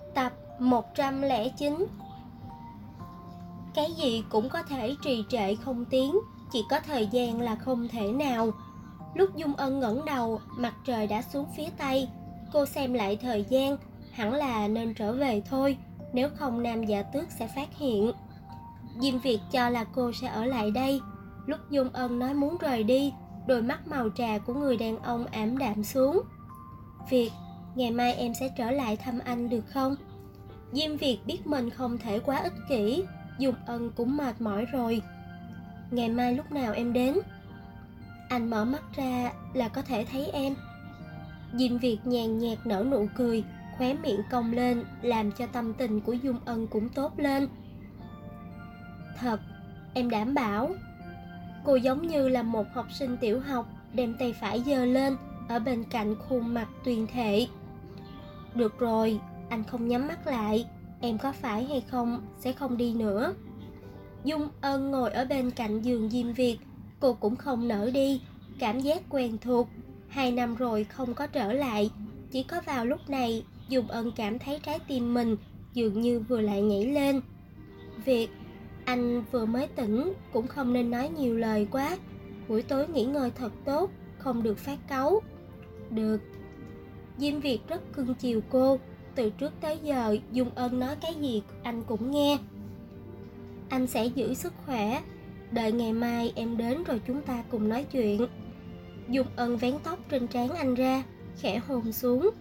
Tập 109. Cái gì cũng có thể trì trệ không tiến, chỉ có thời gian là không thể nào. Lúc Dung Ân ngẩng đầu, mặt trời đã xuống phía tây. Cô xem lại thời gian, hẳn là nên trở về thôi, nếu không Nam Dạ Tước sẽ phát hiện. Diêm Việt cho là cô sẽ ở lại đây. Lúc Dung Ân nói muốn rời đi, đôi mắt màu trà của người đàn ông ảm đạm xuống. Việt, ngày mai em sẽ trở lại thăm anh được không? Diêm Việt biết mình không thể quá ích kỷ, Dung Ân cũng mệt mỏi rồi. Ngày mai lúc nào em đến? Anh mở mắt ra là có thể thấy em. Diêm Việt nhàn nhạt nở nụ cười, khóe miệng cong lên, làm cho tâm tình của Dung Ân cũng tốt lên. Thật, em đảm bảo. Cô giống như là một học sinh tiểu học, đem tay phải giơ lên, ở bên cạnh khuôn mặt tuyên thệ. Được rồi, anh không nhắm mắt lại, em có phải hay không sẽ không đi nữa. Dung Ân ngồi ở bên cạnh giường Diêm Việt, cô cũng không nỡ đi, cảm giác quen thuộc. 2 năm rồi không có trở lại, chỉ có vào lúc này Dung Ân cảm thấy trái tim mình dường như vừa lại nhảy lên. Việt, anh vừa mới tỉnh, cũng không nên nói nhiều lời quá. Buổi tối nghỉ ngơi thật tốt, không được phát cáu. Được. Diêm Việt rất cưng chiều cô, từ trước tới giờ Dung Ân nói cái gì anh cũng nghe. Anh sẽ giữ sức khỏe, đợi ngày mai em đến rồi chúng ta cùng nói chuyện. Dung Ân vén tóc trên trán anh ra, khẽ hôn xuống.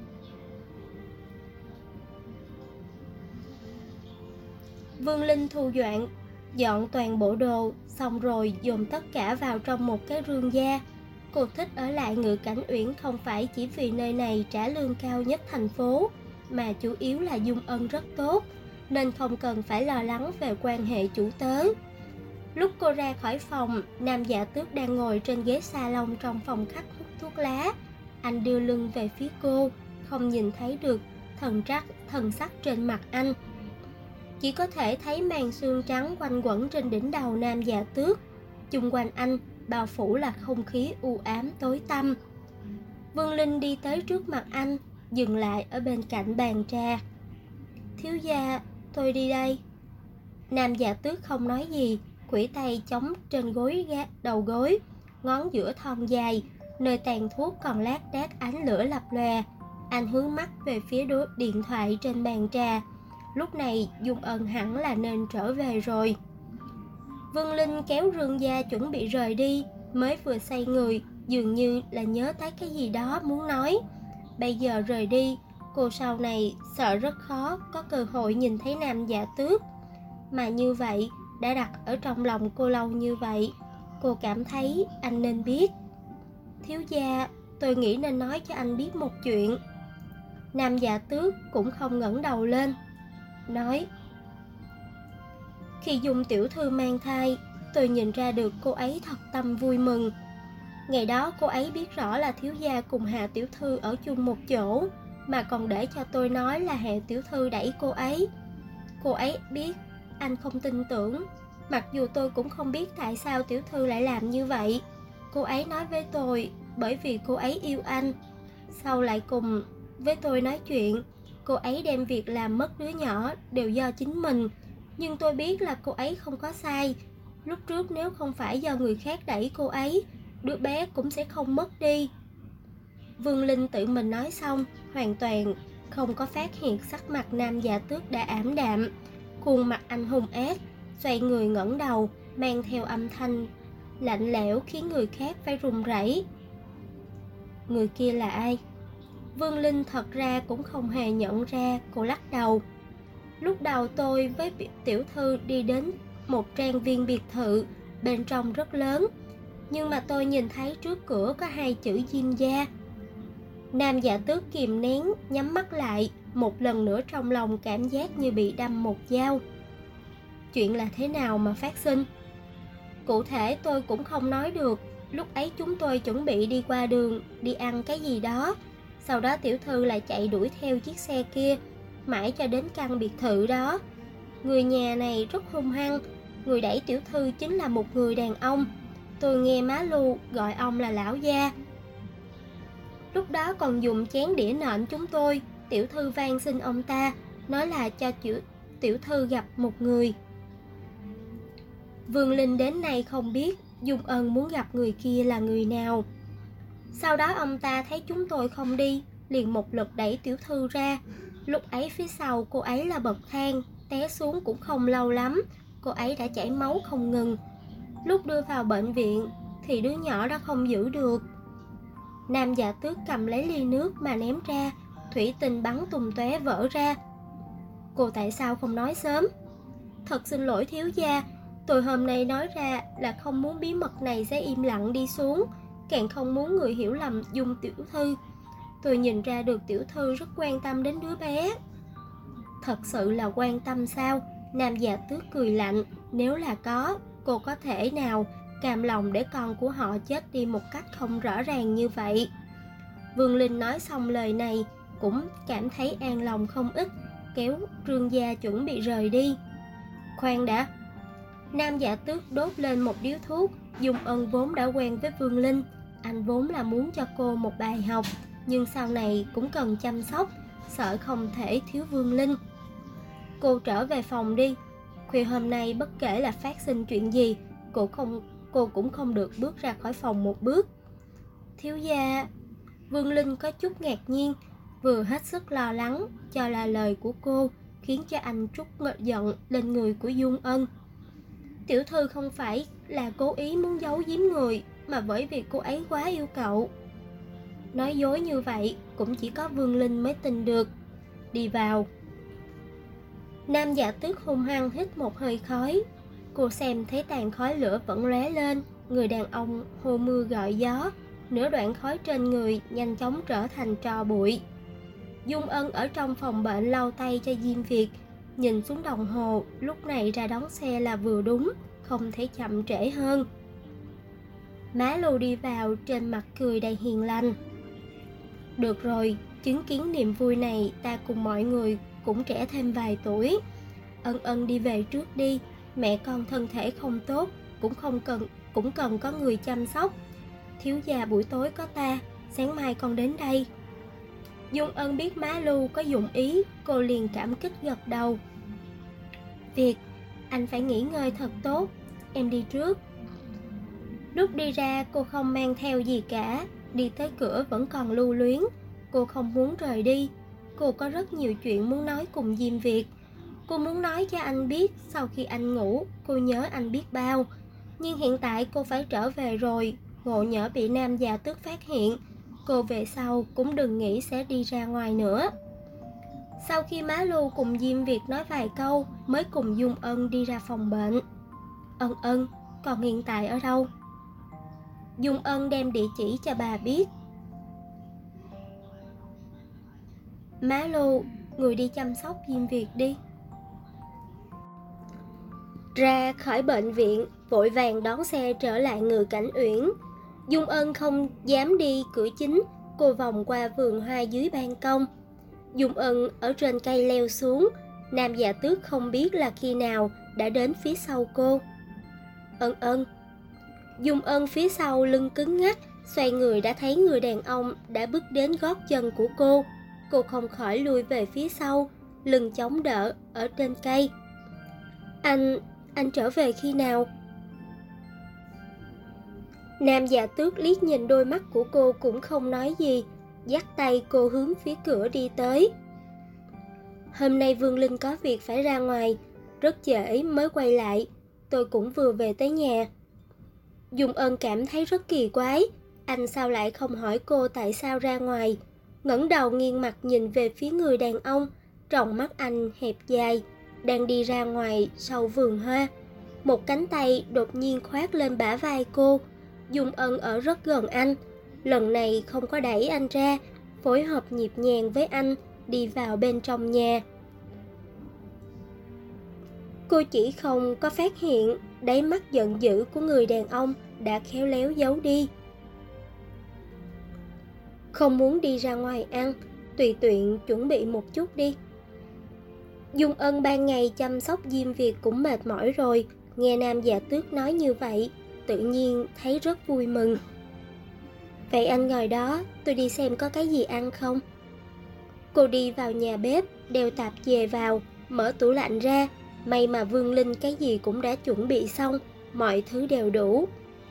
Vương Linh thu dọn toàn bộ đồ, xong rồi dồn tất cả vào trong một cái rương da. Cô thích ở lại Ngự Cảnh Uyển không phải chỉ vì nơi này trả lương cao nhất thành phố, mà chủ yếu là Dung Ân rất tốt, nên không cần phải lo lắng về quan hệ chủ tớ. Lúc cô ra khỏi phòng, Nam Dạ Tước đang ngồi trên ghế salon trong phòng khách hút thuốc lá. Anh đưa lưng về phía cô, không nhìn thấy được thần sắc trên mặt anh. Chỉ có thể thấy màn sương trắng quanh quẩn trên đỉnh đầu Nam Dạ Tước. Chung quanh anh bao phủ là không khí u ám tối tăm. Vương Linh đi tới trước mặt anh, dừng lại ở bên cạnh bàn trà. Thiếu gia, tôi đi đây. Nam Dạ Tước không nói gì, khuỷu tay chống trên đầu gối, ngón giữa thon dài, nơi tàn thuốc còn lác đác ánh lửa lập lòe. Anh hướng mắt về phía điện thoại trên bàn trà. Lúc này Dung Ân hẳn là nên trở về rồi. Vương Linh kéo rương da chuẩn bị rời đi, mới vừa xoay người, dường như là nhớ tới cái gì đó muốn nói. Bây giờ rời đi, cô sau này sợ rất khó có cơ hội nhìn thấy Nam Dạ Tước. Mà như vậy, đã đặt ở trong lòng cô lâu như vậy, cô cảm thấy anh nên biết. Thiếu gia, tôi nghĩ nên nói cho anh biết một chuyện. Nam Dạ Tước cũng không ngẩng đầu lên, nói. Khi Dung tiểu thư mang thai, tôi nhìn ra được cô ấy thật tâm vui mừng. Ngày đó cô ấy biết rõ là thiếu gia cùng Hạ tiểu thư ở chung một chỗ, mà còn để cho tôi nói là Hạ tiểu thư đẩy cô ấy. Cô ấy biết, anh không tin tưởng. Mặc dù tôi cũng không biết tại sao tiểu thư lại làm như vậy. Cô ấy nói với tôi bởi vì cô ấy yêu anh. Sau lại cùng với tôi nói chuyện, cô ấy đem việc làm mất đứa nhỏ đều do chính mình. Nhưng tôi biết là cô ấy không có sai. Lúc trước nếu không phải do người khác đẩy cô ấy, đứa bé cũng sẽ không mất đi. Vương Linh tự mình nói xong, hoàn toàn không có phát hiện sắc mặt Nam Dạ Tước đã ảm đạm. Khuôn mặt anh hung ác, xoay người ngẩng đầu, mang theo âm thanh lạnh lẽo khiến người khác phải run rẩy. Người kia là ai? Vương Linh thật ra cũng không hề nhận ra, cô lắc đầu. Lúc đầu tôi với tiểu thư đi đến một trang viên biệt thự, bên trong rất lớn, nhưng mà tôi nhìn thấy trước cửa có 2 chữ Diêm gia. Nam Dạ Tước kìm nén, nhắm mắt lại, một lần nữa trong lòng cảm giác như bị đâm một dao. Chuyện là thế nào mà phát sinh? Cụ thể tôi cũng không nói được. Lúc ấy chúng tôi chuẩn bị đi qua đường, đi ăn cái gì đó. Sau đó tiểu thư lại chạy đuổi theo chiếc xe kia, mãi cho đến căn biệt thự đó. Người nhà này rất hung hăng, người đẩy tiểu thư chính là một người đàn ông. Tôi nghe má Lu gọi ông là lão gia. Lúc đó còn dùng chén đĩa nện chúng tôi, Tiểu thư van xin ông ta, nói là cho tiểu thư gặp một người. Vương Linh đến nay không biết Dung Ân muốn gặp người kia là người nào. Sau đó ông ta thấy chúng tôi không đi, liền một lực đẩy tiểu thư ra. Lúc ấy phía sau cô ấy là bậc thang, té xuống cũng không lâu lắm, cô ấy đã chảy máu không ngừng. Lúc đưa vào bệnh viện thì đứa nhỏ đó không giữ được. Nam Dạ Tước cầm lấy ly nước mà ném ra, thủy tinh bắn tung tóe vỡ ra. Cô tại sao không nói sớm? Thật xin lỗi thiếu gia, tôi hôm nay nói ra là không muốn bí mật này sẽ im lặng đi xuống, càng không muốn người hiểu lầm Dung tiểu thư. Tôi nhìn ra được tiểu thư rất quan tâm đến đứa bé. Thật sự là quan tâm sao? Nam Dạ Tước cười lạnh, nếu là có, cô có thể nào cam lòng để con của họ chết đi một cách không rõ ràng như vậy? Vương Linh nói xong lời này cũng cảm thấy an lòng không ít, kéo Trương gia chuẩn bị rời đi. Khoan đã. Nam Dạ Tước đốt lên một điếu thuốc. Dung Ân vốn đã quen với Vương Linh, anh vốn là muốn cho cô một bài học, nhưng sau này cũng cần chăm sóc, sợ không thể thiếu Vương Linh. Cô trở về phòng đi. Khuya hôm nay bất kể là phát sinh chuyện gì, cô cũng không được bước ra khỏi phòng một bước. Thiếu gia. Vương Linh có chút ngạc nhiên, vừa hết sức lo lắng cho là lời của cô khiến cho anh trút giận lên người của Dung Ân. Tiểu thư không phải là cố ý muốn giấu giếm người, mà bởi vì cô ấy quá yêu cậu. Nói dối như vậy cũng chỉ có Vương Linh mới tin được. Đi vào. Nam Dạ Tước hung hăng hít một hơi khói. Cô xem thấy tàn khói lửa vẫn lóe lên. Người đàn ông hô mưa gọi gió, nửa đoạn khói trên người nhanh chóng trở thành tro bụi. Dung Ân ở trong phòng bệnh lau tay cho Diêm Việt, nhìn xuống đồng hồ, lúc này ra đón xe là vừa đúng, không thể chậm trễ hơn. Má Lưu đi vào, trên mặt cười đầy hiền lành. Được rồi, chứng kiến niềm vui này, ta cùng mọi người cũng trẻ thêm vài tuổi. Ân Ân đi về trước đi, mẹ con thân thể không tốt, cũng cần có người chăm sóc. Thiếu gia buổi tối có ta, sáng mai con đến đây. Dung Ân biết má Lưu có dụng ý, cô liền cảm kích gật đầu. Việt, anh phải nghỉ ngơi thật tốt, em đi trước. Lúc đi ra cô không mang theo gì cả, đi tới cửa vẫn còn lưu luyến. Cô không muốn rời đi, cô có rất nhiều chuyện muốn nói cùng Diêm Việt. Cô muốn nói cho anh biết sau khi anh ngủ, cô nhớ anh biết bao. Nhưng hiện tại cô phải trở về rồi, ngộ nhỡ bị Nam Dạ Tước phát hiện, cô về sau cũng đừng nghĩ sẽ đi ra ngoài nữa. Sau khi má Lưu cùng Diêm Việt nói vài câu, mới cùng Dung Ân đi ra phòng bệnh. Ân Ân, còn hiện tại ở đâu? Dung Ân đem địa chỉ cho bà biết. Má Lưu, người đi chăm sóc Diêm Việt đi. Ra khỏi bệnh viện, vội vàng đón xe trở lại Ngự Cảnh Uyển. Dung Ân không dám đi cửa chính, cô vòng qua vườn hoa dưới ban công. Dung Ân ở trên cây leo xuống, Nam Dạ Tước không biết là khi nào đã đến phía sau cô. Ân Ân. Dung Ân phía sau lưng cứng ngắc, xoay người đã thấy người đàn ông đã bước đến gót chân của cô. Cô không khỏi lùi về phía sau, lưng chống đỡ ở trên cây. Anh trở về khi nào? Nam Dạ Tước liếc nhìn đôi mắt của cô cũng không nói gì, dắt tay cô hướng phía cửa đi tới. Hôm nay Vương Linh có việc phải ra ngoài, rất trễ mới quay lại, tôi cũng vừa về tới nhà. Dung Ân cảm thấy rất kỳ quái, anh sao lại không hỏi cô tại sao ra ngoài, ngẩng đầu nghiêng mặt nhìn về phía người đàn ông, tròng mắt anh hẹp dài, đang đi ra ngoài sau vườn hoa. Một cánh tay đột nhiên khoác lên bả vai cô. Dung Ân ở rất gần anh, lần này không có đẩy anh ra, phối hợp nhịp nhàng với anh đi vào bên trong nhà. Cô chỉ không có phát hiện đáy mắt giận dữ của người đàn ông đã khéo léo giấu đi. Không muốn đi ra ngoài ăn, tùy tiện chuẩn bị một chút đi. Dung Ân ban ngày chăm sóc Diêm Việt cũng mệt mỏi rồi, nghe Nam Dạ Tước nói như vậy, tự nhiên thấy rất vui mừng. Vậy anh ngồi đó, tôi đi xem có cái gì ăn không? Cô đi vào nhà bếp, đeo tạp dề vào, mở tủ lạnh ra. May mà Vương Linh cái gì cũng đã chuẩn bị xong, mọi thứ đều đủ.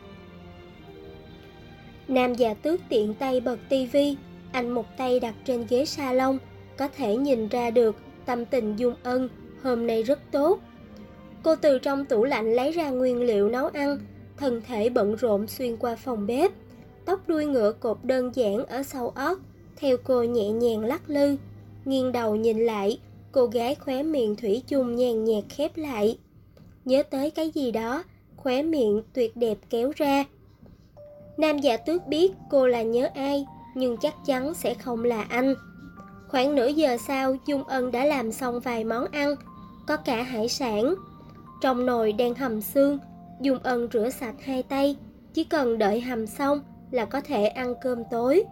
Nam Dạ Tước tiện tay bật tivi, anh một tay đặt trên ghế salon, có thể nhìn ra được tâm tình Dung Ân hôm nay rất tốt. Cô từ trong tủ lạnh lấy ra nguyên liệu nấu ăn, thân thể bận rộn xuyên qua phòng bếp. Tóc đuôi ngựa cột đơn giản ở sau ót, theo cô nhẹ nhàng lắc lư. Nghiêng đầu nhìn lại, cô gái khóe miệng thủy chung nhàn nhạt khép lại. Nhớ tới cái gì đó, khóe miệng tuyệt đẹp kéo ra. Nam Dạ Tước biết cô là nhớ ai, nhưng chắc chắn sẽ không là anh. Khoảng nửa giờ sau, Dung Ân đã làm xong vài món ăn, có cả hải sản. Trong nồi đang hầm xương, Dung Ân rửa sạch hai tay, chỉ cần đợi hầm xong là có thể ăn cơm tối.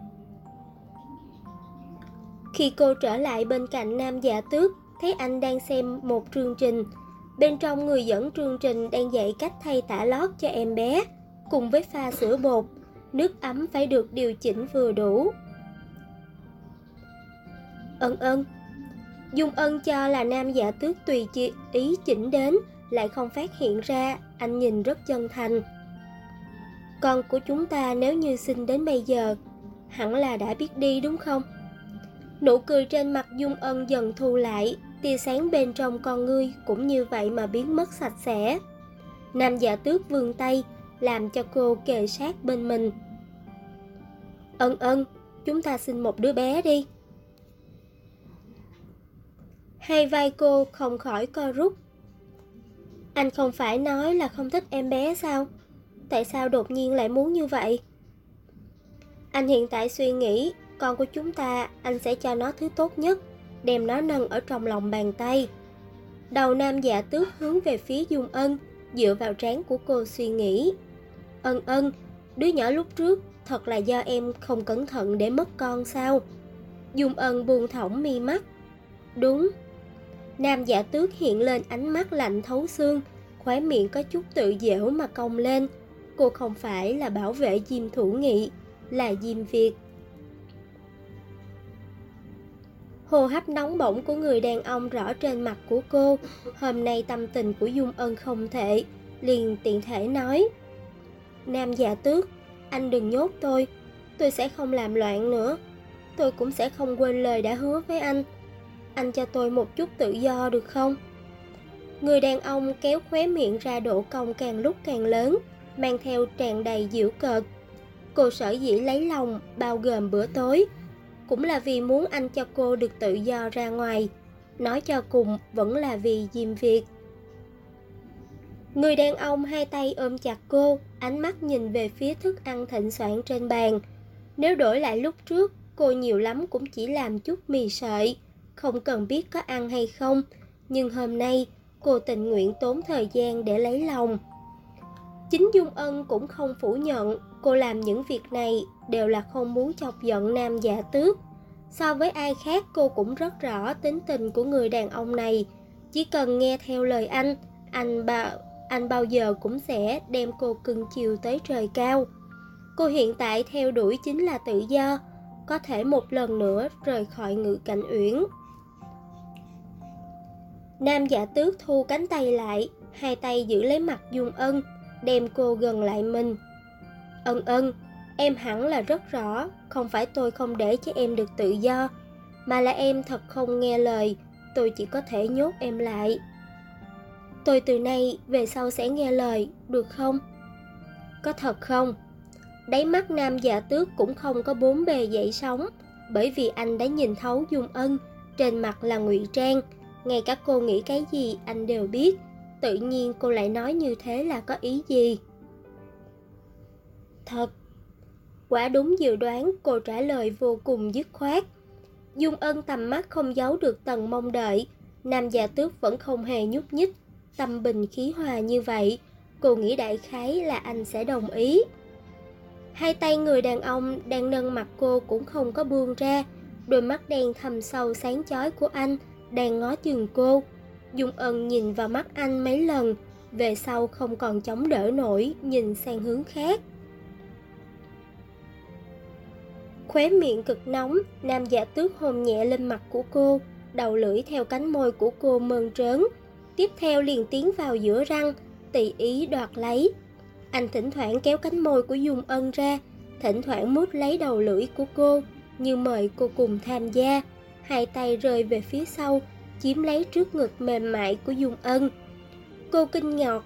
Khi cô trở lại bên cạnh Nam Dạ Tước, thấy anh đang xem một chương trình. Bên trong người dẫn chương trình đang dạy cách thay tã lót cho em bé, cùng với pha sữa bột. Nước ấm phải được điều chỉnh vừa đủ. Ân. Dung Ân cho là Nam Dạ Tước tùy ý chỉnh đến, lại không phát hiện ra. Anh nhìn rất chân thành. Con của chúng ta nếu như sinh đến bây giờ, hẳn là đã biết đi đúng không? Nụ cười trên mặt Dung Ân dần thu lại, tia sáng bên trong con ngươi cũng như vậy mà biến mất sạch sẽ. Nam Dạ Tước vươn tay, làm cho cô kề sát bên mình. Ân, chúng ta sinh một đứa bé đi. Hai vai cô không khỏi co rút. Anh không phải nói là không thích em bé sao? Tại sao đột nhiên lại muốn như vậy? Anh hiện tại suy nghĩ, con của chúng ta, anh sẽ cho nó thứ tốt nhất, đem nó nâng ở trong lòng bàn tay. Đầu Nam Dạ Tước hướng về phía Dung Ân, dựa vào trán của cô suy nghĩ. Ân, đứa nhỏ lúc trước thật là do em không cẩn thận để mất con sao? Dung Ân buông thõng mi mắt. Đúng. Nam Dạ Tước hiện lên ánh mắt lạnh thấu xương, khóe miệng có chút tự giễu mà cong lên. Cô không phải là bảo vệ Diêm Thủ Nghị, là Diêm Việt. Hô hấp nóng bỏng của người đàn ông rõ trên mặt của cô. Hôm nay tâm tình của Dung Ân không tệ, liền tiện thể nói. Nam Dạ Tước, anh đừng nhốt tôi sẽ không làm loạn nữa. Tôi cũng sẽ không quên lời đã hứa với anh. Anh cho tôi một chút tự do được không? Người đàn ông kéo khóe miệng ra độ cong càng lúc càng lớn, mang theo tràn đầy giễu cợt. Cô sở dĩ lấy lòng bao gồm bữa tối, cũng là vì muốn anh cho cô được tự do ra ngoài. Nói cho cùng vẫn là vì Diêm Việt. Người đàn ông hai tay ôm chặt cô, ánh mắt nhìn về phía thức ăn thịnh soạn trên bàn. Nếu đổi lại lúc trước, cô nhiều lắm cũng chỉ làm chút mì sợi, không cần biết có ăn hay không. Nhưng hôm nay, cô tình nguyện tốn thời gian để lấy lòng. Chính Dung Ân cũng không phủ nhận, cô làm những việc này đều là không muốn chọc giận Nam Dạ Tước. So với ai khác, cô cũng rất rõ tính tình của người đàn ông này. Chỉ cần nghe theo lời anh bao giờ cũng sẽ đem cô cưng chiều tới trời cao. Cô hiện tại theo đuổi chính là tự do, có thể một lần nữa rời khỏi Ngự Cảnh Uyển. Nam Dạ Tước thu cánh tay lại, hai tay giữ lấy mặt Dung Ân, đem cô gần lại mình. Ân, em hẳn là rất rõ, không phải tôi không để cho em được tự do, mà là em thật không nghe lời, tôi chỉ có thể nhốt em lại. Tôi từ nay về sau sẽ nghe lời, được không? Có thật không? Đáy mắt Nam Dạ Tước cũng không có bốn bề dậy sóng, bởi vì anh đã nhìn thấu Dung Ân, trên mặt là ngụy trang, ngay cả cô nghĩ cái gì anh đều biết. Tự nhiên cô lại nói như thế là có ý gì? Thật. Quả đúng dự đoán, cô trả lời vô cùng dứt khoát. Dung Ân tầm mắt không giấu được tầng mong đợi. Nam Dạ Tước vẫn không hề nhúc nhích, tâm bình khí hòa như vậy. Cô nghĩ đại khái là anh sẽ đồng ý. Hai tay người đàn ông đang nâng mặt cô cũng không có buông ra. Đôi mắt đen thâm sâu sáng chói của anh đang ngó chừng cô. Dung Ân nhìn vào mắt anh mấy lần, về sau không còn chống đỡ nổi, nhìn sang hướng khác. Khóe miệng cực nóng, Nam Dạ Tước hôn nhẹ lên mặt của cô, đầu lưỡi theo cánh môi của cô mơn trớn. Tiếp theo liền tiến vào giữa răng, tùy ý đoạt lấy. Anh thỉnh thoảng kéo cánh môi của Dung Ân ra, thỉnh thoảng mút lấy đầu lưỡi của cô, như mời cô cùng tham gia. Hai tay rơi về phía sau, chiếm lấy trước ngực mềm mại của Dung Ân. Cô kinh ngạc,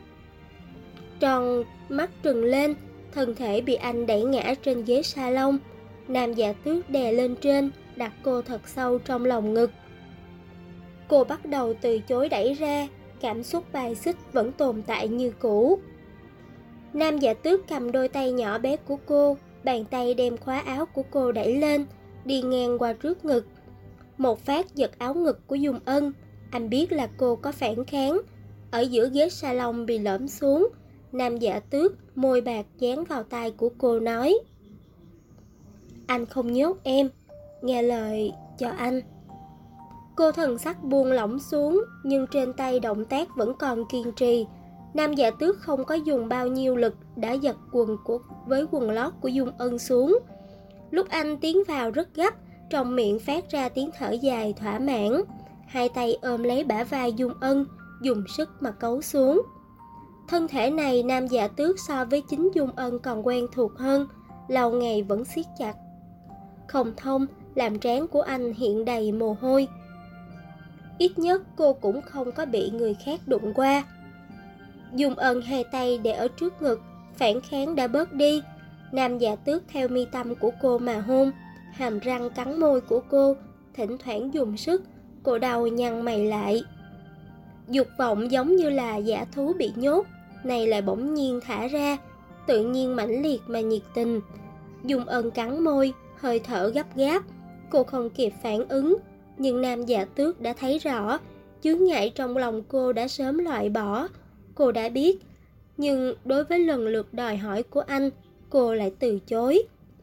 tròn mắt trừng lên, thân thể bị anh đẩy ngã trên ghế salon. Nam Dạ Tước đè lên trên, đặt cô thật sâu trong lòng ngực. Cô bắt đầu từ chối đẩy ra, cảm xúc bài xích vẫn tồn tại như cũ. Nam Dạ Tước cầm đôi tay nhỏ bé của cô, bàn tay đem khóa áo của cô đẩy lên, đi ngang qua trước ngực. Một phát giật áo ngực của Dung Ân, anh biết là cô có phản kháng. Ở giữa ghế salon bị lõm xuống, Nam Dạ Tước môi bạc dán vào tai của cô nói: "Anh không nhốt em, nghe lời cho anh." Cô thần sắc buông lỏng xuống, nhưng trên tay động tác vẫn còn kiên trì. Nam Dạ Tước không có dùng bao nhiêu lực đã giật với quần lót của Dung Ân xuống. Lúc anh tiến vào rất gấp, trong miệng phát ra tiếng thở dài thỏa mãn. Hai tay ôm lấy bả vai Dung Ân, dùng sức mà cấu xuống. Thân thể này Nam Dạ Tước so với chính Dung Ân còn quen thuộc hơn, lâu ngày vẫn siết chặt. Không thông làm trán của anh hiện đầy mồ hôi. Ít nhất cô cũng không có bị người khác đụng qua. Dung Ân hai tay để ở trước ngực, phản kháng đã bớt đi. Nam Dạ Tước theo mi tâm của cô mà hôn, hàm răng cắn môi của cô, thỉnh thoảng dùng sức. Cô đầu nhăn mày lại. Dục vọng giống như là dã thú bị nhốt, này lại bỗng nhiên thả ra, tự nhiên mãnh liệt mà nhiệt tình. Dung Ân cắn môi, hơi thở gấp gáp. Cô không kịp phản ứng, nhưng Nam Dạ Tước đã thấy rõ, chướng ngại trong lòng cô đã sớm loại bỏ. Cô đã biết, nhưng đối với lần lượt đòi hỏi của anh, cô lại từ chối.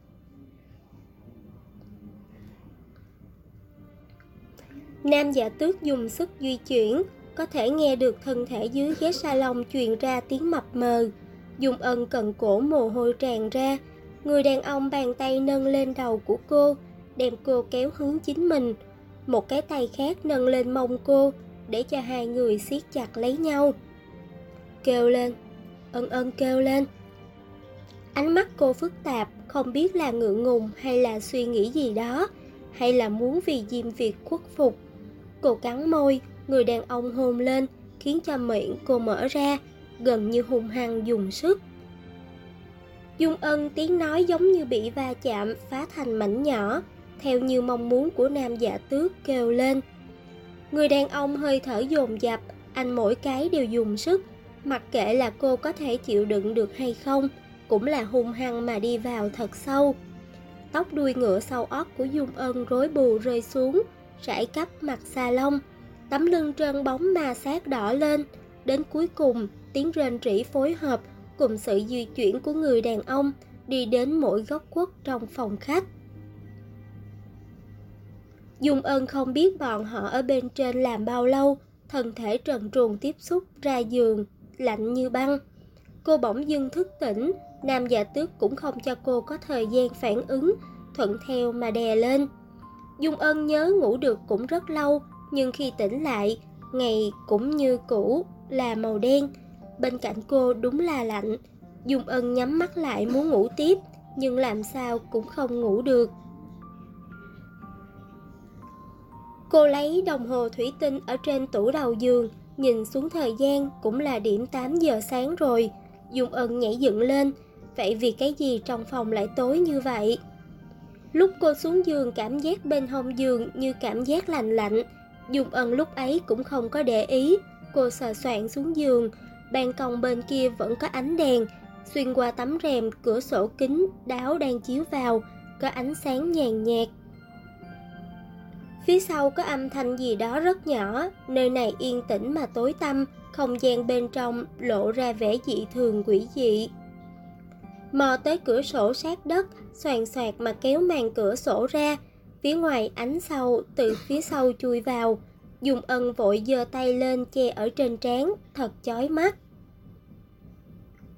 Nam Dạ Tước dùng sức di chuyển, có thể nghe được thân thể dưới ghế salon truyền ra tiếng mập mờ. Dung Ân cận cổ mồ hôi tràn ra, người đàn ông bàn tay nâng lên đầu của cô, đem cô kéo hướng chính mình. Một cái tay khác nâng lên mông cô, để cho hai người siết chặt lấy nhau. Kêu lên, Ân Ân kêu lên. Ánh mắt cô phức tạp, không biết là ngượng ngùng hay là suy nghĩ gì đó, hay là muốn vì Diêm Việt khuất phục. Cô cắn môi, người đàn ông hôn lên, khiến cho miệng cô mở ra, gần như hung hăng dùng sức. Dung Ân tiếng nói giống như bị va chạm, phá thành mảnh nhỏ, theo như mong muốn của Nam Dạ Tước kêu lên. Người đàn ông hơi thở dồn dập, anh mỗi cái đều dùng sức, mặc kệ là cô có thể chịu đựng được hay không, cũng là hung hăng mà đi vào thật sâu. Tóc đuôi ngựa sau ót của Dung Ân rối bù rơi xuống, rải khắp mặt xà lông, tấm lưng trơn bóng ma sát đỏ lên. Đến cuối cùng, tiếng rên rỉ phối hợp cùng sự di chuyển của người đàn ông đi đến mỗi góc khuất trong phòng khách. Dung Ân không biết bọn họ ở bên trên làm bao lâu, thân thể trần truồng tiếp xúc ra giường, lạnh như băng. Cô bỗng dưng thức tỉnh, Nam Dạ Tước cũng không cho cô có thời gian phản ứng, thuận theo mà đè lên. Dung Ân nhớ ngủ được cũng rất lâu, nhưng khi tỉnh lại, ngày cũng như cũ là màu đen. Bên cạnh cô đúng là lạnh. Dung Ân nhắm mắt lại muốn ngủ tiếp, nhưng làm sao cũng không ngủ được. Cô lấy đồng hồ thủy tinh ở trên tủ đầu giường, nhìn xuống thời gian cũng là điểm 8 giờ sáng rồi. Dung Ân nhảy dựng lên, vậy vì cái gì trong phòng lại tối như vậy? Lúc cô xuống giường cảm giác bên hông giường như cảm giác lạnh lạnh. Dung Ân lúc ấy cũng không có để ý. Cô sờ soạng xuống giường, ban công bên kia vẫn có ánh đèn. Xuyên qua tấm rèm cửa sổ kính đáo đang chiếu vào, có ánh sáng nhàn nhạt. Phía sau có âm thanh gì đó rất nhỏ, nơi này yên tĩnh mà tối tăm, không gian bên trong lộ ra vẻ dị thường quỷ dị. Mò tới cửa sổ sát đất, xoàn xoạt mà kéo màn cửa sổ ra, phía ngoài ánh sau từ phía sau chui vào. Dung Ân vội giơ tay lên che ở trên trán, thật chói mắt.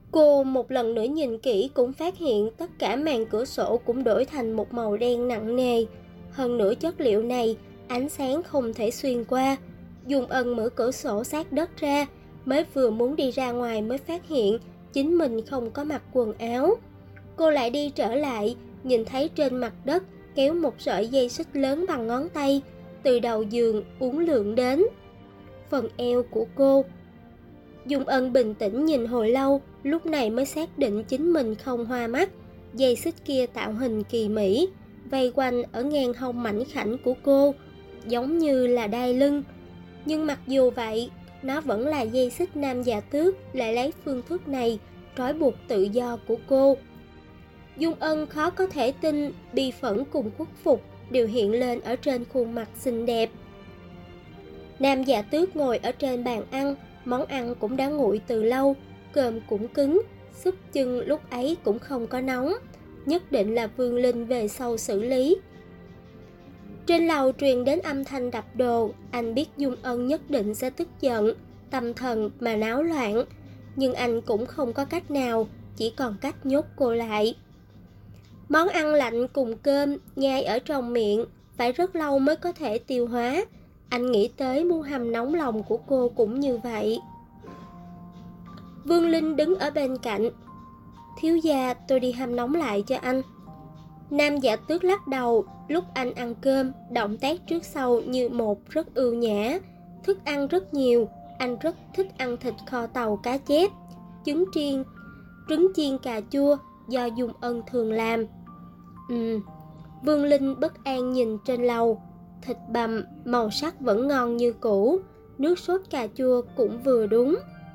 Cô một lần nữa nhìn kỹ cũng phát hiện tất cả màn cửa sổ cũng đổi thành một màu đen nặng nề. Hơn nữa chất liệu này, ánh sáng không thể xuyên qua. Dung Ân mở cửa sổ sát đất ra, mới vừa muốn đi ra ngoài mới phát hiện chính mình không có mặc quần áo. Cô lại đi trở lại, nhìn thấy trên mặt đất kéo một sợi dây xích lớn bằng ngón tay, từ đầu giường uốn lượn đến phần eo của cô. Dung Ân bình tĩnh nhìn hồi lâu, lúc này mới xác định chính mình không hoa mắt. Dây xích kia tạo hình kỳ mỹ, vây quanh ở ngang hông mảnh khảnh của cô, giống như là đai lưng. Nhưng mặc dù vậy, nó vẫn là dây xích nam già tước lại lấy phương thức này trói buộc tự do của cô. Dung Ân khó có thể tin bi phẫn cùng khuất phục đều hiện lên ở trên khuôn mặt xinh đẹp. Nam già tước ngồi ở trên bàn ăn, món ăn cũng đã nguội từ lâu, cơm cũng cứng, súp chưng lúc ấy cũng không có nóng, nhất định là Vương Linh về sau xử lý. Trên lầu truyền đến âm thanh đập đồ, anh biết Dung Ân nhất định sẽ tức giận, tâm thần mà náo loạn, nhưng anh cũng không có cách nào, chỉ còn cách nhốt cô lại. Món ăn lạnh cùng cơm nhai ở trong miệng, phải rất lâu mới có thể tiêu hóa. Anh nghĩ tới muốn hầm nóng lòng của cô cũng như vậy. Vương Linh đứng ở bên cạnh. Thiếu gia, tôi đi hâm nóng lại cho anh. Nam giả tước lắc đầu, lúc anh ăn cơm, động tác trước sau như một rất ưu nhã. Thức ăn rất nhiều, anh rất thích ăn thịt kho tàu cá chép, trứng chiên cà chua do Dung Ân thường làm. Vương Linh bất an nhìn trên lầu, thịt bằm màu sắc vẫn ngon như cũ, nước sốt cà chua cũng vừa đúng.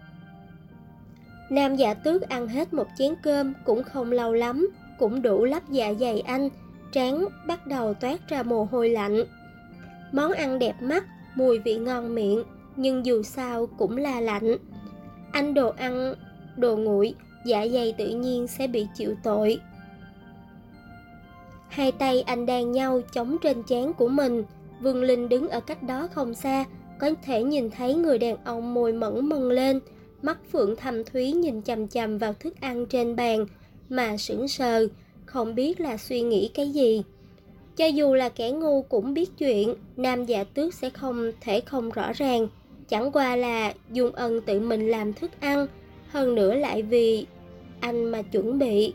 Nam giả tước ăn hết một chén cơm cũng không lâu lắm, cũng đủ lấp dạ dày anh, trán bắt đầu toát ra mồ hôi lạnh. Món ăn đẹp mắt, mùi vị ngon miệng, nhưng dù sao cũng là lạnh. Anh đồ ăn, đồ nguội, dạ dày tự nhiên sẽ bị chịu tội. Hai tay anh đan nhau chống trên trán của mình. Vương Linh đứng ở cách đó không xa, có thể nhìn thấy người đàn ông môi mẫn mân lên, mắt phượng thâm thúy nhìn chằm chằm vào thức ăn trên bàn, mà sững sờ, không biết là suy nghĩ cái gì. Cho dù là kẻ ngu cũng biết chuyện, Nam giả tước sẽ không thể không rõ ràng. Chẳng qua là Dung Ân tự mình làm thức ăn, hơn nữa lại vì anh mà chuẩn bị.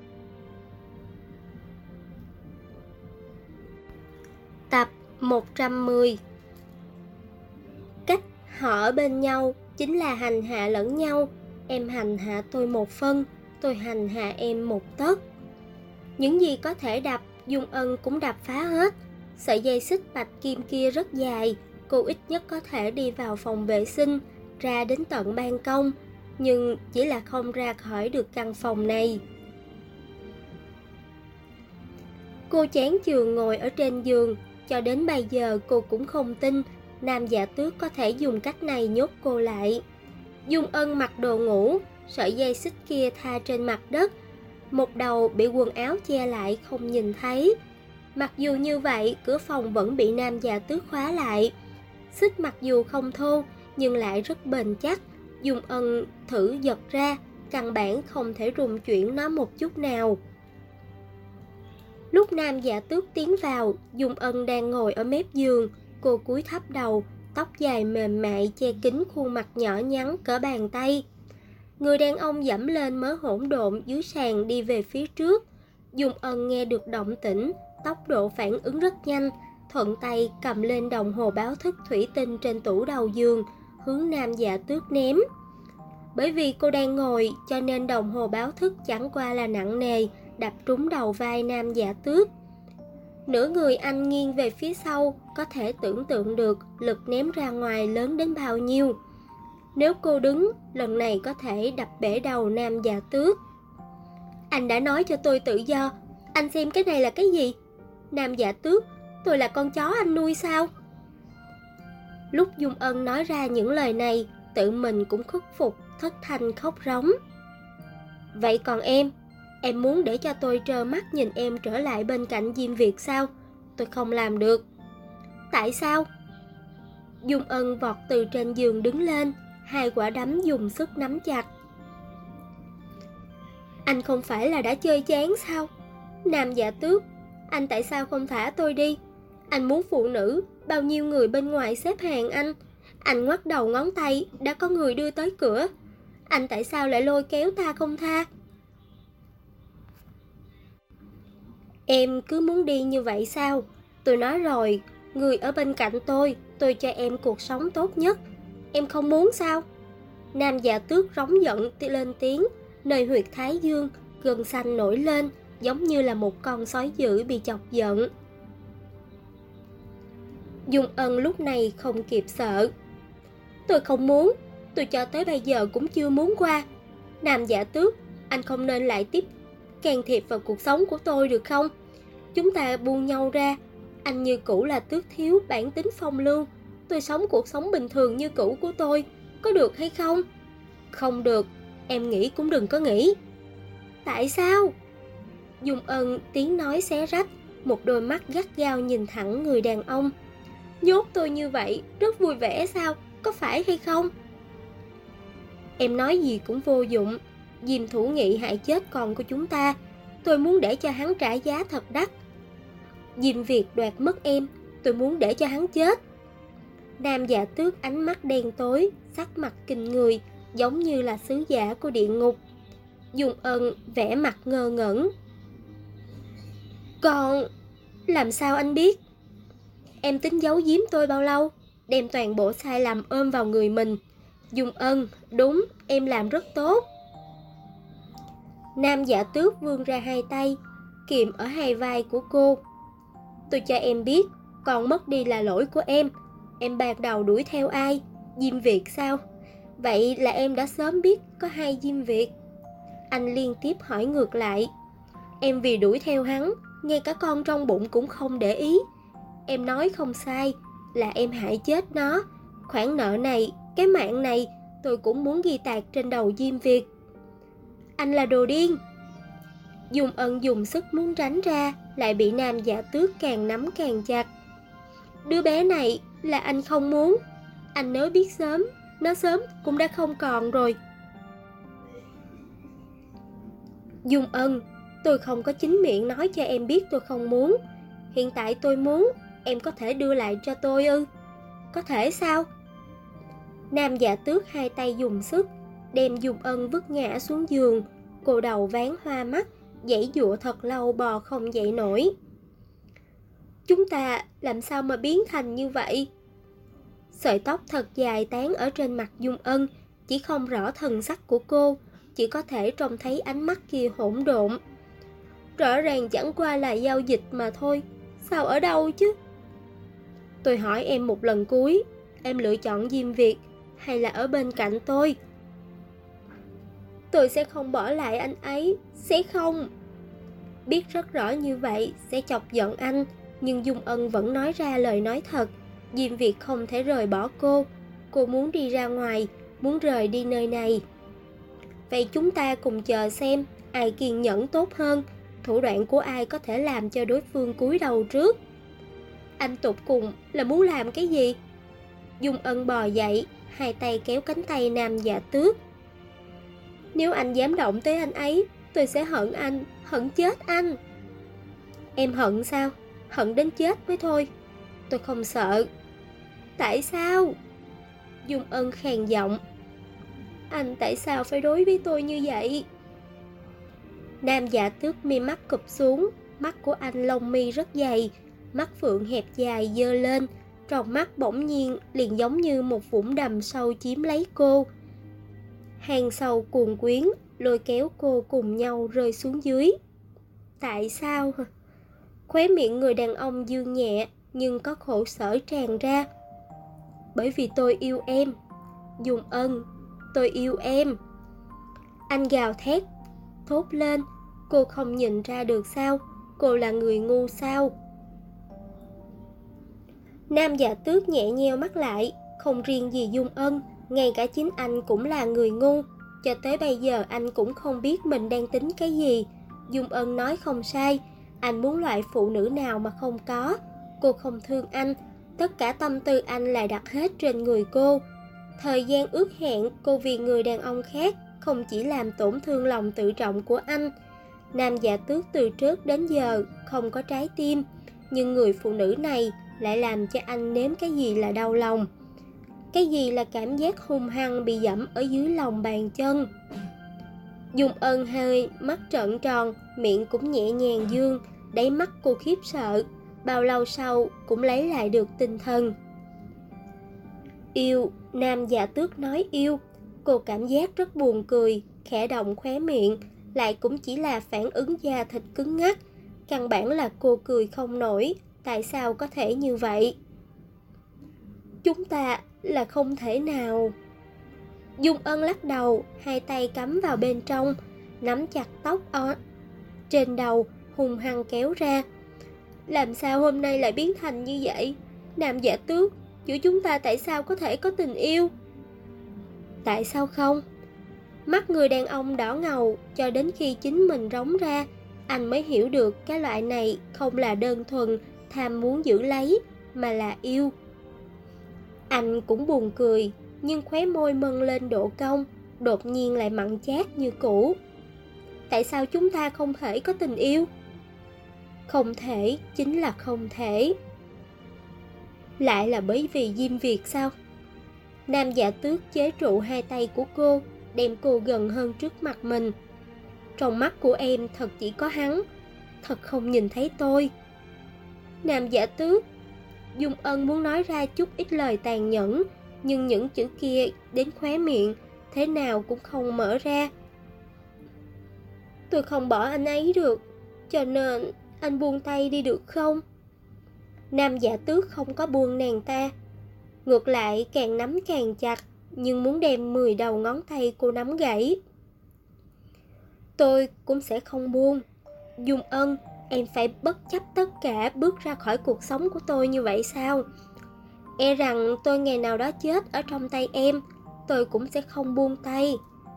Tập 110. Cách họ ở bên nhau chính là hành hạ lẫn nhau. Em hành hạ tôi một phân, tôi hành hạ em một tấc. Những gì có thể đập, Dung Ân cũng đập phá hết. Sợi dây xích bạch kim kia rất dài, cô ít nhất có thể đi vào phòng vệ sinh, ra đến tận ban công, nhưng chỉ là không ra khỏi được căn phòng này. Cô chán chường ngồi ở trên giường, cho đến bây giờ cô cũng không tin Nam giả tước có thể dùng cách này nhốt cô lại. Dung Ân mặc đồ ngủ, sợi dây xích kia tha trên mặt đất, một đầu bị quần áo che lại không nhìn thấy. Mặc dù như vậy, cửa phòng vẫn bị Nam giả tước khóa lại. Xích mặc dù không thô, nhưng lại rất bền chắc. Dung Ân thử giật ra, căn bản không thể rung chuyển nó một chút nào. Lúc Nam giả tước tiến vào, Dung Ân đang ngồi ở mép giường. Cô cúi thấp đầu, tóc dài mềm mại che kín khuôn mặt nhỏ nhắn cỡ bàn tay. Người đàn ông dẫm lên mớ hỗn độn dưới sàn đi về phía trước. Dung Ân nghe được động tĩnh, tốc độ phản ứng rất nhanh, thuận tay cầm lên đồng hồ báo thức thủy tinh trên tủ đầu giường, hướng Nam giả tước ném. Bởi vì cô đang ngồi cho nên đồng hồ báo thức chẳng qua là nặng nề, đập trúng đầu vai Nam giả tước. Nửa người anh nghiêng về phía sau, có thể tưởng tượng được lực ném ra ngoài lớn đến bao nhiêu. Nếu cô đứng, lần này có thể đập bể đầu Nam giả tước. Anh đã nói cho tôi tự do, anh xem cái này là cái gì? Nam giả tước, tôi là con chó anh nuôi sao? Lúc Dung Ân nói ra những lời này, tự mình cũng khuất phục, thất thanh khóc rống. Vậy còn em muốn để cho tôi trơ mắt nhìn em trở lại bên cạnh Diêm Việt sao? Tôi không làm được. Tại sao? Dung Ân vọt từ trên giường đứng lên, hai quả đấm dùng sức nắm chặt. Anh không phải là đã chơi chán sao? Nam Dạ Tước, anh tại sao không thả tôi đi? Anh muốn phụ nữ, bao nhiêu người bên ngoài xếp hàng anh. Anh ngoắt đầu ngón tay, đã có người đưa tới cửa. Anh tại sao lại lôi kéo ta không tha? Em cứ muốn đi như vậy sao? Tôi nói rồi, người ở bên cạnh tôi cho em cuộc sống tốt nhất. Em không muốn sao? Nam Dạ Tước rống giận lên tiếng, nơi huyệt thái dương, gân xanh nổi lên, giống như là một con sói dữ bị chọc giận. Dung Ân lúc này không kịp sợ. Tôi không muốn, tôi cho tới bây giờ cũng chưa muốn qua. Nam Dạ Tước, anh không nên lại tiếp can thiệp vào cuộc sống của tôi được không? Chúng ta buông nhau ra. Anh như cũ là Tước thiếu bản tính phong lưu. Tôi sống cuộc sống bình thường như cũ của tôi, có được hay không? Không được, em nghĩ cũng đừng có nghĩ. Tại sao? Dung Ân tiếng nói xé rách, một đôi mắt gắt gao nhìn thẳng người đàn ông. Nhốt tôi như vậy, rất vui vẻ sao? Có phải hay không? Em nói gì cũng vô dụng. Diêm Thủ Nghị hại chết con của chúng ta. Tôi muốn để cho hắn trả giá thật đắt. Diêm Việt đoạt mất em, tôi muốn để cho hắn chết. Nam Dạ Tước ánh mắt đen tối, sắc mặt kinh người, giống như là sứ giả của địa ngục. Dung Ân vẻ mặt ngơ ngẩn. Còn làm sao anh biết? Em tính giấu giếm tôi bao lâu? Đem toàn bộ sai lầm ôm vào người mình. Dung Ân, đúng, em làm rất tốt. Nam Dạ Tước vươn ra hai tay, kiềm ở hai vai của cô. Tôi cho em biết, còn mất đi là lỗi của em. Em ban đầu đuổi theo ai? Diêm Việt sao? Vậy là em đã sớm biết có hai Diêm Việt. Anh liên tiếp hỏi ngược lại. Em vì đuổi theo hắn, ngay cả con trong bụng cũng không để ý. Em nói không sai, là em hại chết nó. Khoản nợ này, cái mạng này, tôi cũng muốn ghi tạc trên đầu Diêm Việt. Anh là đồ điên. Dung Ân dùng sức muốn tránh ra, lại bị Nam Dạ Tước càng nắm càng chặt. Đứa bé này là anh không muốn. Anh nếu biết sớm, nó sớm cũng đã không còn rồi. Dung Ân, tôi không có chính miệng nói cho em biết tôi không muốn. Hiện tại tôi muốn, em có thể đưa lại cho tôi ư? Có thể sao? Nam Dạ Tước hai tay dùng sức, đem Dung Ân vứt ngã xuống giường. Cô đầu ván hoa mắt, giãy giụa thật lâu bò không dậy nổi. Chúng ta làm sao mà biến thành như vậy? Sợi tóc thật dài tán ở trên mặt Dung Ân, chỉ không rõ thần sắc của cô, chỉ có thể trông thấy ánh mắt kia hỗn độn. Rõ ràng chẳng qua là giao dịch mà thôi, sao ở đâu chứ? Tôi hỏi em một lần cuối, em lựa chọn Diêm Việt hay là ở bên cạnh tôi? Tôi sẽ không bỏ lại anh ấy, sẽ không. Biết rất rõ như vậy sẽ chọc giận anh, nhưng Dung Ân vẫn nói ra lời nói thật. Diêm Việt không thể rời bỏ cô muốn đi ra ngoài, muốn rời đi nơi này. Vậy chúng ta cùng chờ xem ai kiên nhẫn tốt hơn, thủ đoạn của ai có thể làm cho đối phương cúi đầu trước. Anh tụt cùng là muốn làm cái gì? Dung Ân bò dậy, hai tay kéo cánh tay Nam Dạ Tước. Nếu anh dám động tới anh ấy, tôi sẽ hận anh, hận chết anh. Em hận sao? Hận đến chết mới thôi. Tôi không sợ. Tại sao? Dung Ân khàn giọng. Anh tại sao phải đối với tôi như vậy? Nam Dạ Tước mi mắt cụp xuống, mắt của anh lông mi rất dày, mắt phượng hẹp dài dơ lên, trong mắt bỗng nhiên liền giống như một vũng đầm sâu chiếm lấy cô. Hàng sâu cuồn quyến lôi kéo cô cùng nhau rơi xuống dưới. Tại sao? Khóe miệng người đàn ông dương nhẹ, nhưng có khổ sở tràn ra. Bởi vì tôi yêu em. Dung Ân, tôi yêu em. Anh gào thét, thốt lên. Cô không nhìn ra được sao? Cô là người ngu sao? Nam Dạ Tước nhẹ nheo mắt lại. Không riêng gì Dung Ân, ngay cả chính anh cũng là người ngu. Cho tới bây giờ anh cũng không biết mình đang tính cái gì. Dung Ân nói không sai, anh muốn loại phụ nữ nào mà không có. Cô không thương anh, tất cả tâm tư anh lại đặt hết trên người cô. Thời gian ước hẹn cô vì người đàn ông khác không chỉ làm tổn thương lòng tự trọng của anh. Nam Dạ Tước từ trước đến giờ không có trái tim, nhưng người phụ nữ này lại làm cho anh nếm cái gì là đau lòng. Cái gì là cảm giác hung hăng bị dẫm ở dưới lòng bàn chân. Dung Ân hơi mắt trợn tròn, miệng cũng nhẹ nhàng dương, đáy mắt cô khiếp sợ, bao lâu sau cũng lấy lại được tinh thần. Yêu, Nam Dạ Tước nói yêu. Cô cảm giác rất buồn cười, khẽ động khóe miệng, lại cũng chỉ là phản ứng da thịt cứng ngắc. Căn bản là cô cười không nổi, tại sao có thể như vậy? Chúng ta là không thể nào. Dung Ân lắc đầu, hai tay cắm vào bên trong, nắm chặt tóc trên đầu, hung hăng kéo ra. Làm sao hôm nay lại biến thành như vậy? Nam Dạ Tước, giữa chúng ta tại sao có thể có tình yêu? Tại sao không? Mắt người đàn ông đỏ ngầu, cho đến khi chính mình rống ra, anh mới hiểu được cái loại này không là đơn thuần tham muốn giữ lấy, mà là yêu. Anh cũng buồn cười, nhưng khóe môi mân lên độ cong, đột nhiên lại mặn chát như cũ. Tại sao chúng ta không thể có tình yêu? Không thể chính là không thể. Lại là bởi vì Diêm Việt sao? Nam Dạ Tước chế trụ hai tay của cô, đem cô gần hơn trước mặt mình. Trong mắt của em thật chỉ có hắn, thật không nhìn thấy tôi. Nam Dạ Tước. Dung Ân muốn nói ra chút ít lời tàn nhẫn, nhưng những chữ kia đến khóe miệng thế nào cũng không mở ra. Tôi không bỏ anh ấy được, cho nên anh buông tay đi được không? Nam Dạ Tước không có buông nàng ta, ngược lại càng nắm càng chặt, nhưng muốn đem 10 đầu ngón tay cô nắm gãy. Tôi cũng sẽ không buông. Dung Ân, em phải bất chấp tất cả bước ra khỏi cuộc sống của tôi như vậy sao? E rằng tôi ngày nào đó chết ở trong tay em, tôi cũng sẽ không buông tay.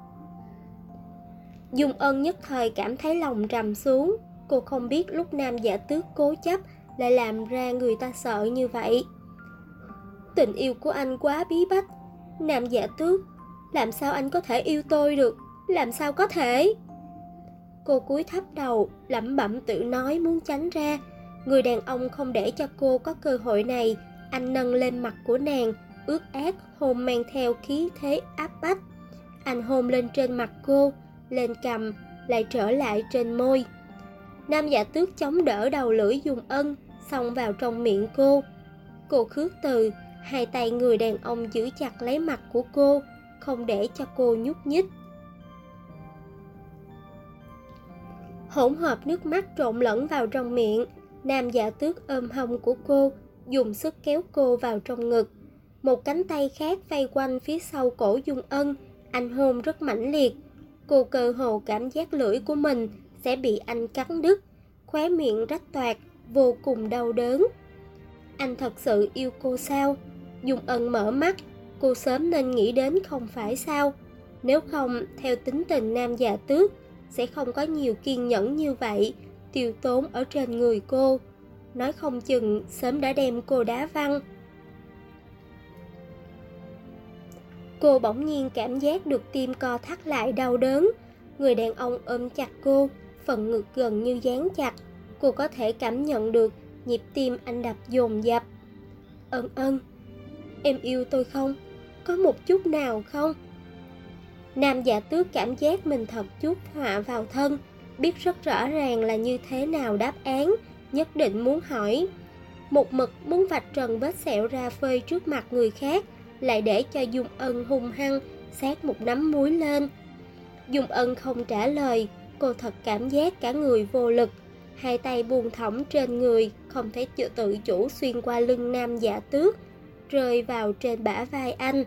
Dung Ân nhất thời cảm thấy lòng trầm xuống. Cô không biết lúc Nam Dạ Tước cố chấp lại làm ra người ta sợ như vậy. Tình yêu của anh quá bí bách. Nam Dạ Tước, làm sao anh có thể yêu tôi được? Làm sao có thể? Cô cúi thấp đầu, lẩm bẩm tự nói muốn tránh ra. Người đàn ông không để cho cô có cơ hội này. Anh nâng lên mặt của nàng, ướt át hôn mang theo khí thế áp bách. Anh hôn lên trên mặt cô, lên cằm, lại trở lại trên môi. Nam Dạ Tước chống đỡ đầu lưỡi Dung Ân, xông vào trong miệng cô. Cô khước từ, hai tay người đàn ông giữ chặt lấy mặt của cô, không để cho cô nhúc nhích. Hỗn hợp nước mắt trộn lẫn vào trong miệng. Nam Dạ Tước ôm hông của cô, dùng sức kéo cô vào trong ngực. Một cánh tay khác vây quanh phía sau cổ Dung Ân. Anh hôn rất mãnh liệt. Cô cơ hồ cảm giác lưỡi của mình sẽ bị anh cắn đứt, khóe miệng rách toạc, vô cùng đau đớn. Anh thật sự yêu cô sao? Dung Ân mở mắt. Cô sớm nên nghĩ đến không phải sao? Nếu không, theo tính tình Nam Dạ Tước, sẽ không có nhiều kiên nhẫn như vậy tiêu tốn ở trên người cô. Nói không chừng sớm đã đem cô đá văng. Cô bỗng nhiên cảm giác được tim co thắt lại đau đớn. Người đàn ông ôm chặt cô, phần ngực gần như dán chặt. Cô có thể cảm nhận được nhịp tim anh đập dồn dập. Ân Ân, em yêu tôi không? Có một chút nào không? Nam Dạ Tước cảm giác mình thật chút họa vào thân, biết rất rõ ràng là như thế nào đáp án, nhất định muốn hỏi. Một mực muốn vạch trần vết sẹo ra phơi trước mặt người khác, lại để cho Dung Ân hung hăng xát một nắm muối lên. Dung Ân không trả lời, cô thật cảm giác cả người vô lực, hai tay buông thõng trên người, không thể tự chủ xuyên qua lưng Nam Dạ Tước, rơi vào trên bả vai anh.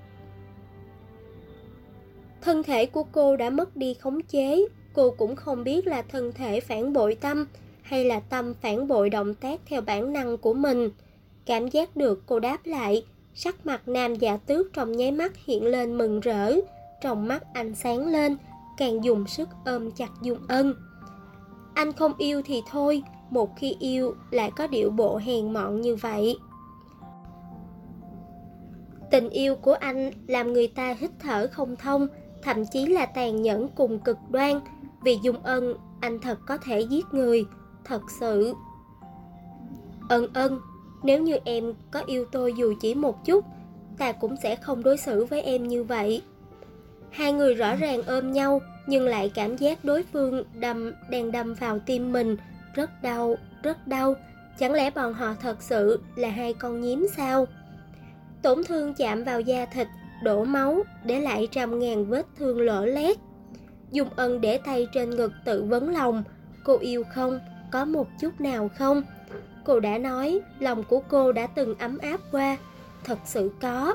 Thân thể của cô đã mất đi khống chế, cô cũng không biết là thân thể phản bội tâm, hay là tâm phản bội động tác theo bản năng của mình. Cảm giác được cô đáp lại, sắc mặt Nam Dạ Tước trong nháy mắt hiện lên mừng rỡ, trong mắt anh sáng lên, càng dùng sức ôm chặt Dung Ân. Anh không yêu thì thôi, một khi yêu lại có điệu bộ hèn mọn như vậy. Tình yêu của anh làm người ta hít thở không thông, thậm chí là tàn nhẫn cùng cực đoan. Vì Dung Ân, anh thật có thể giết người, thật sự. Ân Ân, nếu như em có yêu tôi dù chỉ một chút, ta cũng sẽ không đối xử với em như vậy. Hai người rõ ràng ôm nhau, nhưng lại cảm giác đối phương đang đâm vào tim mình, rất đau, rất đau. Chẳng lẽ bọn họ thật sự là hai con nhím sao? Tổn thương chạm vào da thịt, đổ máu, để lại trăm ngàn vết thương lở loét. Dung Ân để tay trên ngực tự vấn lòng, cô yêu không? Có một chút nào không? Cô đã nói, lòng của cô đã từng ấm áp qua, thật sự có.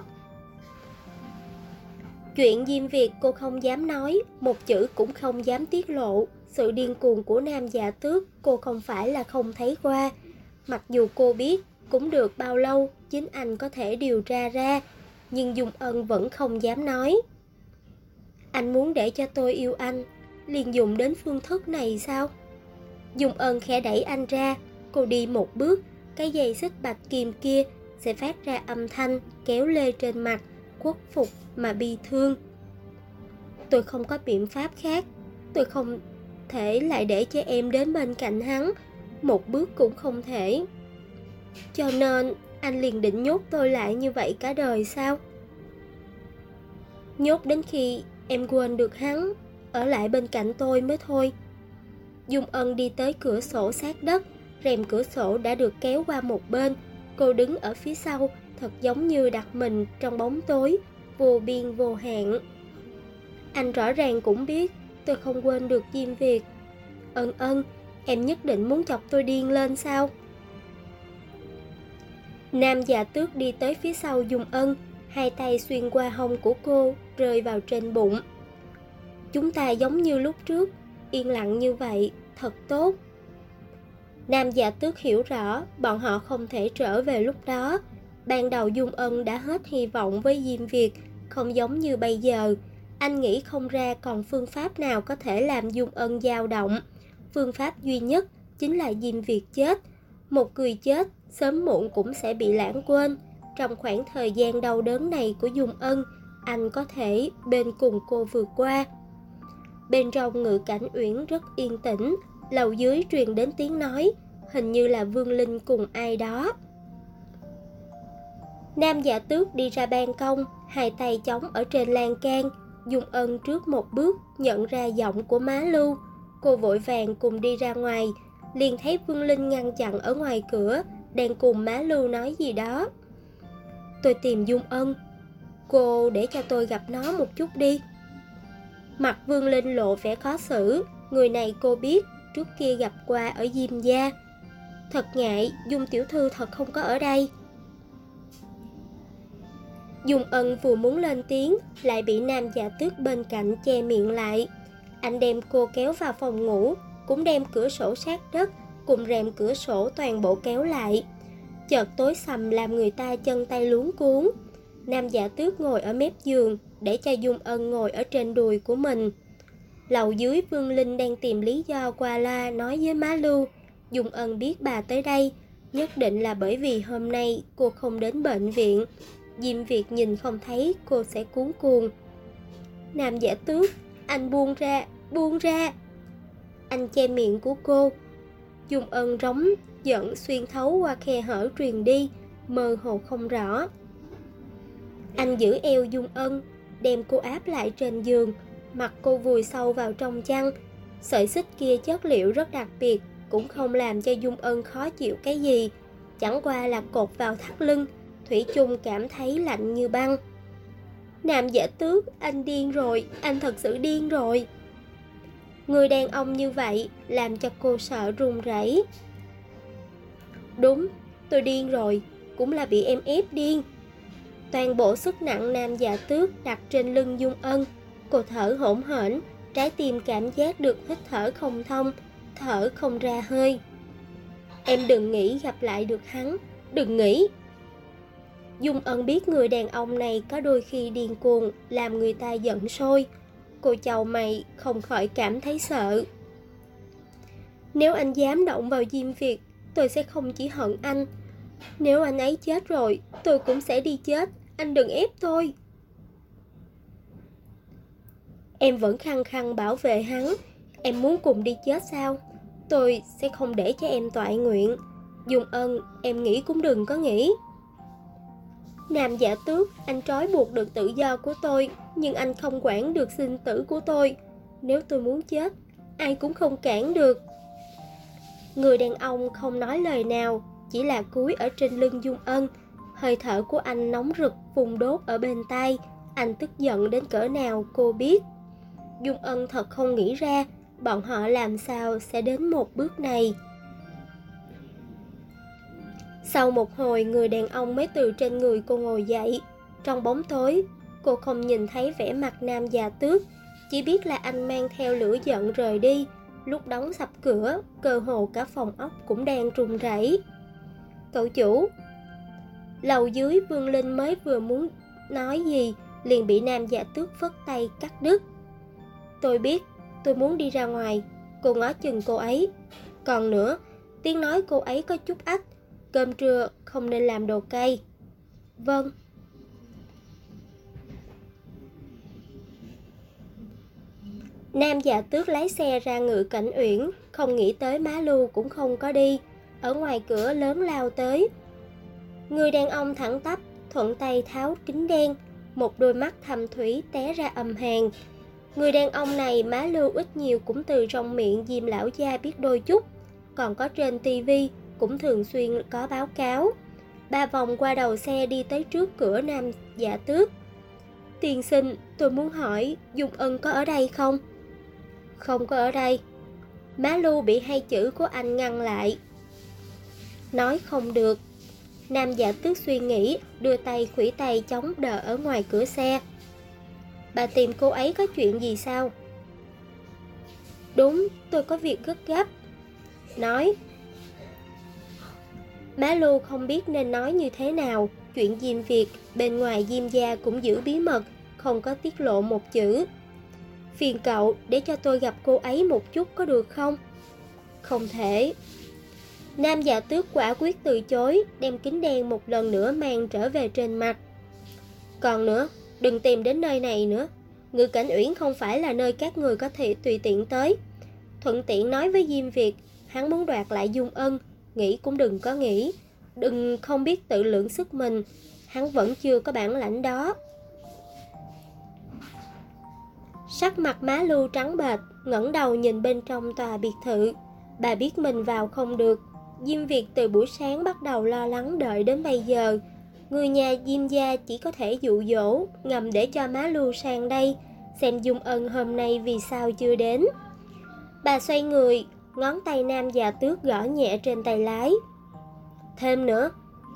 Chuyện Diêm Việt cô không dám nói, một chữ cũng không dám tiết lộ. Sự điên cuồng của Nam Dạ Tước cô không phải là không thấy qua. Mặc dù cô biết cũng được bao lâu chính anh có thể điều tra ra, nhưng Dung Ân vẫn không dám nói. Anh muốn để cho tôi yêu anh, liền dùng đến phương thức này sao? Dung Ân khẽ đẩy anh ra, cô đi một bước, cái dây xích bạch kim kia sẽ phát ra âm thanh kéo lê trên mặt, khuất phục mà bi thương. Tôi không có biện pháp khác, tôi không thể lại để cho em đến bên cạnh hắn, một bước cũng không thể. Cho nên anh liền định nhốt tôi lại như vậy cả đời sao? Nhốt đến khi em quên được hắn, ở lại bên cạnh tôi mới thôi. Dung Ân đi tới cửa sổ sát đất, rèm cửa sổ đã được kéo qua một bên. Cô đứng ở phía sau, thật giống như đặt mình trong bóng tối, vô biên vô hạn. Anh rõ ràng cũng biết tôi không quên được Diêm Việt. Ân Ân, em nhất định muốn chọc tôi điên lên sao? Nam Dạ Tước đi tới phía sau Dung Ân, hai tay xuyên qua hông của cô, rơi vào trên bụng. Chúng ta giống như lúc trước, yên lặng như vậy, thật tốt. Nam Dạ Tước hiểu rõ bọn họ không thể trở về lúc đó. Ban đầu Dung Ân đã hết hy vọng với Diêm Việt, không giống như bây giờ. Anh nghĩ không ra còn phương pháp nào có thể làm Dung Ân dao động. Phương pháp duy nhất chính là Diêm Việt chết. Một người chết, sớm muộn cũng sẽ bị lãng quên. Trong khoảng thời gian đau đớn này của Dung Ân, anh có thể bên cùng cô vượt qua. Bên trong Ngự Cảnh Uyển rất yên tĩnh, lầu dưới truyền đến tiếng nói, hình như là Vương Linh cùng ai đó. Nam Dạ Tước đi ra ban công, hai tay chống ở trên lan can. Dung Ân trước một bước nhận ra giọng của Má Lưu. Cô vội vàng cùng đi ra ngoài, liền thấy Vương Linh ngăn chặn ở ngoài cửa, đang cùng Má Lưu nói gì đó. Tôi tìm Dung Ân, cô để cho tôi gặp nó một chút đi. Mặt Vương Linh lộ vẻ khó xử, người này cô biết, trước kia gặp qua ở Diêm gia. Thật ngại, Dung tiểu thư thật không có ở đây. Dung Ân vừa muốn lên tiếng, lại bị Nam Dạ Tước bên cạnh che miệng lại. Anh đem cô kéo vào phòng ngủ, cũng đem cửa sổ sát đất cùng rèm cửa sổ toàn bộ kéo lại. Chợt tối sầm làm người ta chân tay luống cuống. Nam Dạ Tước ngồi ở mép giường, để cho Dung Ân ngồi ở trên đùi của mình. Lầu dưới Vương Linh đang tìm lý do qua loa nói với Má Lưu. Dung Ân biết bà tới đây, nhất định là bởi vì hôm nay cô không đến bệnh viện. Diêm Việt nhìn không thấy cô sẽ cuống cuồng. Nam Dạ Tước, anh buông ra, buông ra. Anh che miệng của cô. Dung Ân rống giận xuyên thấu qua khe hở truyền đi, mơ hồ không rõ. Anh giữ eo Dung Ân, đem cô áp lại trên giường, mặt cô vùi sâu vào trong chăn. Sợi xích kia chất liệu rất đặc biệt, cũng không làm cho Dung Ân khó chịu cái gì, chẳng qua là cột vào thắt lưng, thủy chung cảm thấy lạnh như băng. Nam Dạ Tước, anh điên rồi, anh thật sự điên rồi. Người đàn ông như vậy làm cho cô sợ run rẩy. Đúng, tôi điên rồi, cũng là bị em ép điên. Toàn bộ sức nặng Nam Dạ Tước đặt trên lưng Dung Ân. Cô thở hổn hển, trái tim cảm giác được hít thở không thông, thở không ra hơi. Em đừng nghĩ gặp lại được hắn, đừng nghĩ. Dung Ân biết người đàn ông này có đôi khi điên cuồng, làm người ta giận sôi. Cô chầu mày không khỏi cảm thấy sợ. Nếu anh dám động vào Diêm Việt, tôi sẽ không chỉ hận anh. Nếu anh ấy chết rồi, tôi cũng sẽ đi chết. Anh đừng ép tôi. Em vẫn khăng khăng bảo vệ hắn. Em muốn cùng đi chết sao? Tôi sẽ không để cho em toại nguyện. Dung Ân, em nghĩ cũng đừng có nghĩ. Nam Giả Tước, anh trói buộc được tự do của tôi, nhưng anh không quản được sinh tử của tôi. Nếu tôi muốn chết, ai cũng không cản được. Người đàn ông không nói lời nào, chỉ là cúi ở trên lưng Dung Ân. Hơi thở của anh nóng rực vùng đốt ở bên tai. Anh tức giận đến cỡ nào cô biết. Dung Ân thật không nghĩ ra bọn họ làm sao sẽ đến một bước này. Sau một hồi, người đàn ông mới từ trên người cô ngồi dậy. Trong bóng tối, cô không nhìn thấy vẻ mặt Nam Giả Tước, chỉ biết là anh mang theo lửa giận rời đi. Lúc đóng sập cửa, cơ hồ cả phòng ốc cũng đang run rẩy. Cậu chủ. Lầu dưới, Vương Linh mới vừa muốn nói gì liền bị Nam Giả Tước phất tay cắt đứt. Tôi biết, tôi muốn đi ra ngoài. Cô ngó chừng cô ấy. Còn nữa, tiếng nói cô ấy có chút ách. Cơm trưa không nên làm đồ cay. Vâng. Nam Giả Tước lái xe ra Ngự Cảnh Uyển, không nghĩ tới Má Lưu cũng không có đi. Ở ngoài cửa lớn lao tới. Người đàn ông thẳng tắp, thuận tay tháo kính đen, một đôi mắt thâm thủy té ra âm hàn. Người đàn ông này Má Lưu ít nhiều cũng từ trong miệng Diêm lão gia biết đôi chút, còn có trên tivi cũng thường xuyên có báo cáo. Ba vòng qua đầu xe đi tới trước cửa Nam Giả Tước. Tiên sinh, tôi muốn hỏi Dung Ân có ở đây không? Không có ở đây. Má Lưu bị hai chữ của anh ngăn lại. Nói không được. Nam Giả Tước suy nghĩ, đưa tay khuỷu tay chống đỡ ở ngoài cửa xe. Bà tìm cô ấy có chuyện gì sao? Đúng, tôi có việc gấp gáp. Nói. Má Lưu không biết nên nói như thế nào. Chuyện Diêm Việt, bên ngoài Diêm gia cũng giữ bí mật, không có tiết lộ một chữ. Phiền cậu để cho tôi gặp cô ấy một chút có được không? Không thể. Nam Giả Tước quả quyết từ chối, đem kính đen một lần nữa mang trở về trên mặt. Còn nữa, đừng tìm đến nơi này nữa. Ngự Cảnh Uyển không phải là nơi các người có thể tùy tiện tới. Thuận tiện nói với Diêm Việt, hắn muốn đoạt lại Dung Ân, nghĩ cũng đừng có nghĩ. Đừng không biết tự lượng sức mình, hắn vẫn chưa có bản lãnh đó. Sắc mặt Má Lưu trắng bệch, ngẩng đầu nhìn bên trong tòa biệt thự. Bà biết mình vào không được. Diêm Việt từ buổi sáng bắt đầu lo lắng đợi đến bây giờ. Người nhà Diêm gia chỉ có thể dụ dỗ, ngầm để cho Má Lưu sang đây, xem Dung Ân hôm nay vì sao chưa đến. Bà xoay người, ngón tay Nam Giả Tước gõ nhẹ trên tay lái. Thêm nữa.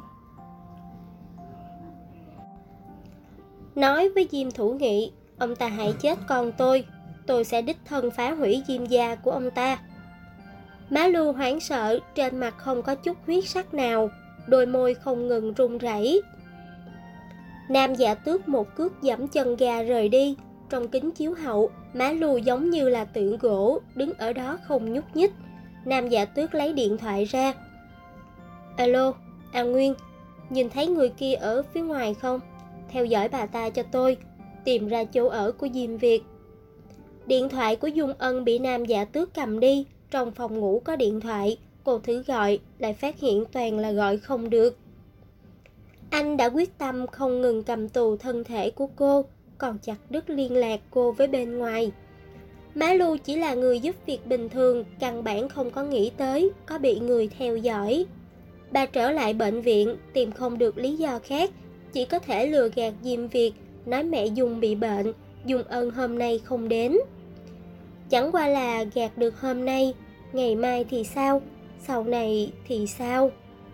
Nói với Diêm Thủ Nghị, ông ta hại chết con tôi sẽ đích thân phá hủy Diêm gia của ông ta. Má Lưu hoảng sợ, trên mặt không có chút huyết sắc nào, đôi môi không ngừng run rẩy. Nam Giả Tước một cước giẫm chân ga rời đi. Trong kính chiếu hậu, Má Lưu giống như là tượng gỗ, đứng ở đó không nhúc nhích. Nam Giả Tước lấy điện thoại ra. Alo, An Nguyên, nhìn thấy người kia ở phía ngoài không? Theo dõi bà ta cho tôi, tìm ra chỗ ở của Diêm Việt. Điện thoại của Dung Ân bị Nam Giả Tước cầm đi. Trong phòng ngủ có điện thoại, cô thử gọi, lại phát hiện toàn là gọi không được. Anh đã quyết tâm không ngừng cầm tù thân thể của cô, còn chặt đứt liên lạc cô với bên ngoài. Má Lưu chỉ là người giúp việc bình thường, căn bản không có nghĩ tới có bị người theo dõi. Bà trở lại bệnh viện, tìm không được lý do khác, chỉ có thể lừa gạt Diêm Việt, nói mẹ Dung bị bệnh, Dung Ân hôm nay không đến. Chẳng qua là gạt được hôm nay, ngày mai thì sao, sau này thì sao?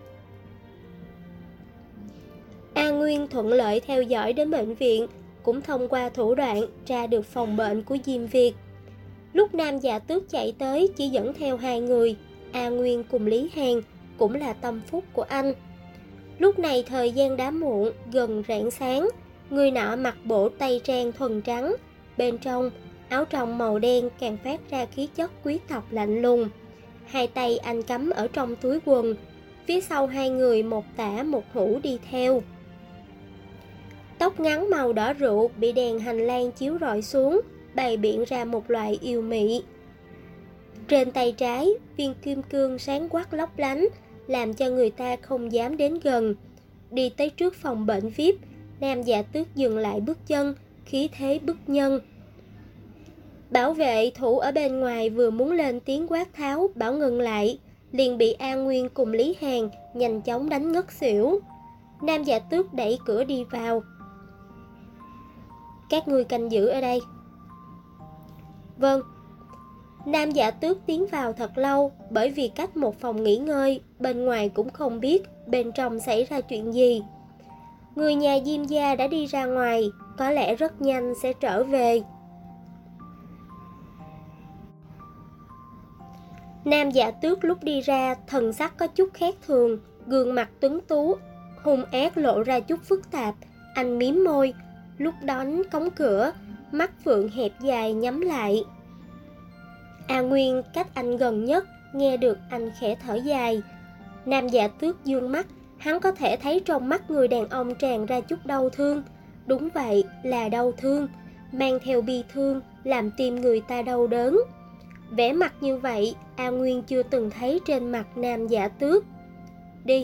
An Nguyên thuận lợi theo dõi đến bệnh viện, cũng thông qua thủ đoạn tra được phòng bệnh của Diêm Việt. Lúc Nam Giả Tước chạy tới chỉ dẫn theo hai người, An Nguyên cùng Lý Hàn, cũng là tâm phúc của anh. Lúc này thời gian đã muộn, gần rạng sáng, người nọ mặc bộ tây trang thuần trắng, bên trong áo trong màu đen càng phát ra khí chất quý tộc lạnh lùng. Hai tay anh cắm ở trong túi quần, phía sau hai người một tả một hữu đi theo. Tóc ngắn màu đỏ rượu bị đèn hành lang chiếu rọi xuống, bày biện ra một loại yêu mị. Trên tay trái, viên kim cương sáng quắc lấp lánh, làm cho người ta không dám đến gần. Đi tới trước phòng bệnh VIP, Nam Dạ Tước dừng lại bước chân, khí thế bức nhân. Bảo vệ thủ ở bên ngoài vừa muốn lên tiếng quát tháo bảo ngừng lại, liền bị An Nguyên cùng Lý Hàn nhanh chóng đánh ngất xỉu. Nam Dạ Tước đẩy cửa đi vào. Các ngươi canh giữ ở đây. Vâng. Nam Dạ Tước tiến vào thật lâu, bởi vì cách một phòng nghỉ ngơi, bên ngoài cũng không biết bên trong xảy ra chuyện gì. Người nhà Diêm gia đã đi ra ngoài, có lẽ rất nhanh sẽ trở về. Nam Dạ Tước lúc đi ra, thần sắc có chút khác thường, gương mặt tuấn tú, hung ác lộ ra chút phức tạp. Anh mím môi, lúc đón cống cửa, mắt phượng hẹp dài nhắm lại. A Nguyên cách anh gần nhất, nghe được anh khẽ thở dài. Nam Dạ Tước dương mắt, hắn có thể thấy trong mắt người đàn ông tràn ra chút đau thương. Đúng vậy, là đau thương, mang theo bi thương, làm tim người ta đau đớn. Vẻ mặt như vậy, A Nguyên chưa từng thấy trên mặt Nam Dạ Tước. Đi.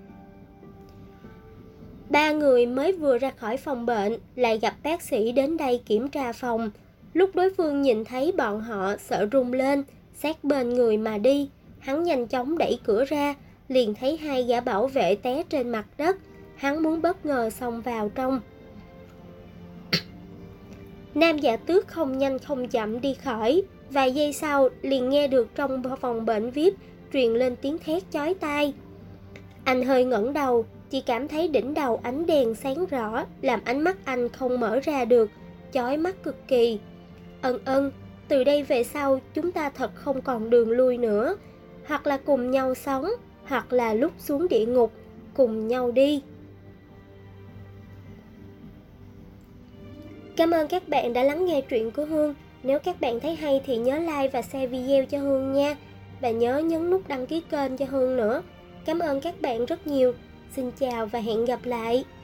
Ba người mới vừa ra khỏi phòng bệnh, lại gặp bác sĩ đến đây kiểm tra phòng. Lúc đối phương nhìn thấy bọn họ sợ run lên, sát bên người mà đi. Hắn nhanh chóng đẩy cửa ra, liền thấy hai gã bảo vệ té trên mặt đất. Hắn muốn bất ngờ xông vào trong. Nam Dạ Tước không nhanh không chậm đi khỏi. Vài giây sau liền nghe được trong phòng bệnh VIP truyền lên tiếng thét chói tai. Anh hơi ngẩng đầu, chỉ cảm thấy đỉnh đầu ánh đèn sáng rõ, làm ánh mắt anh không mở ra được, chói mắt cực kỳ. Từ đây về sau chúng ta thật không còn đường lui nữa. Hoặc là cùng nhau sống, hoặc là lúc xuống địa ngục, cùng nhau đi. Cảm ơn các bạn đã lắng nghe truyện của Hương. Nếu các bạn thấy hay thì nhớ like và share video cho Hương nha. Và nhớ nhấn nút đăng ký kênh cho Hương nữa. Cảm ơn các bạn rất nhiều. Xin chào và hẹn gặp lại.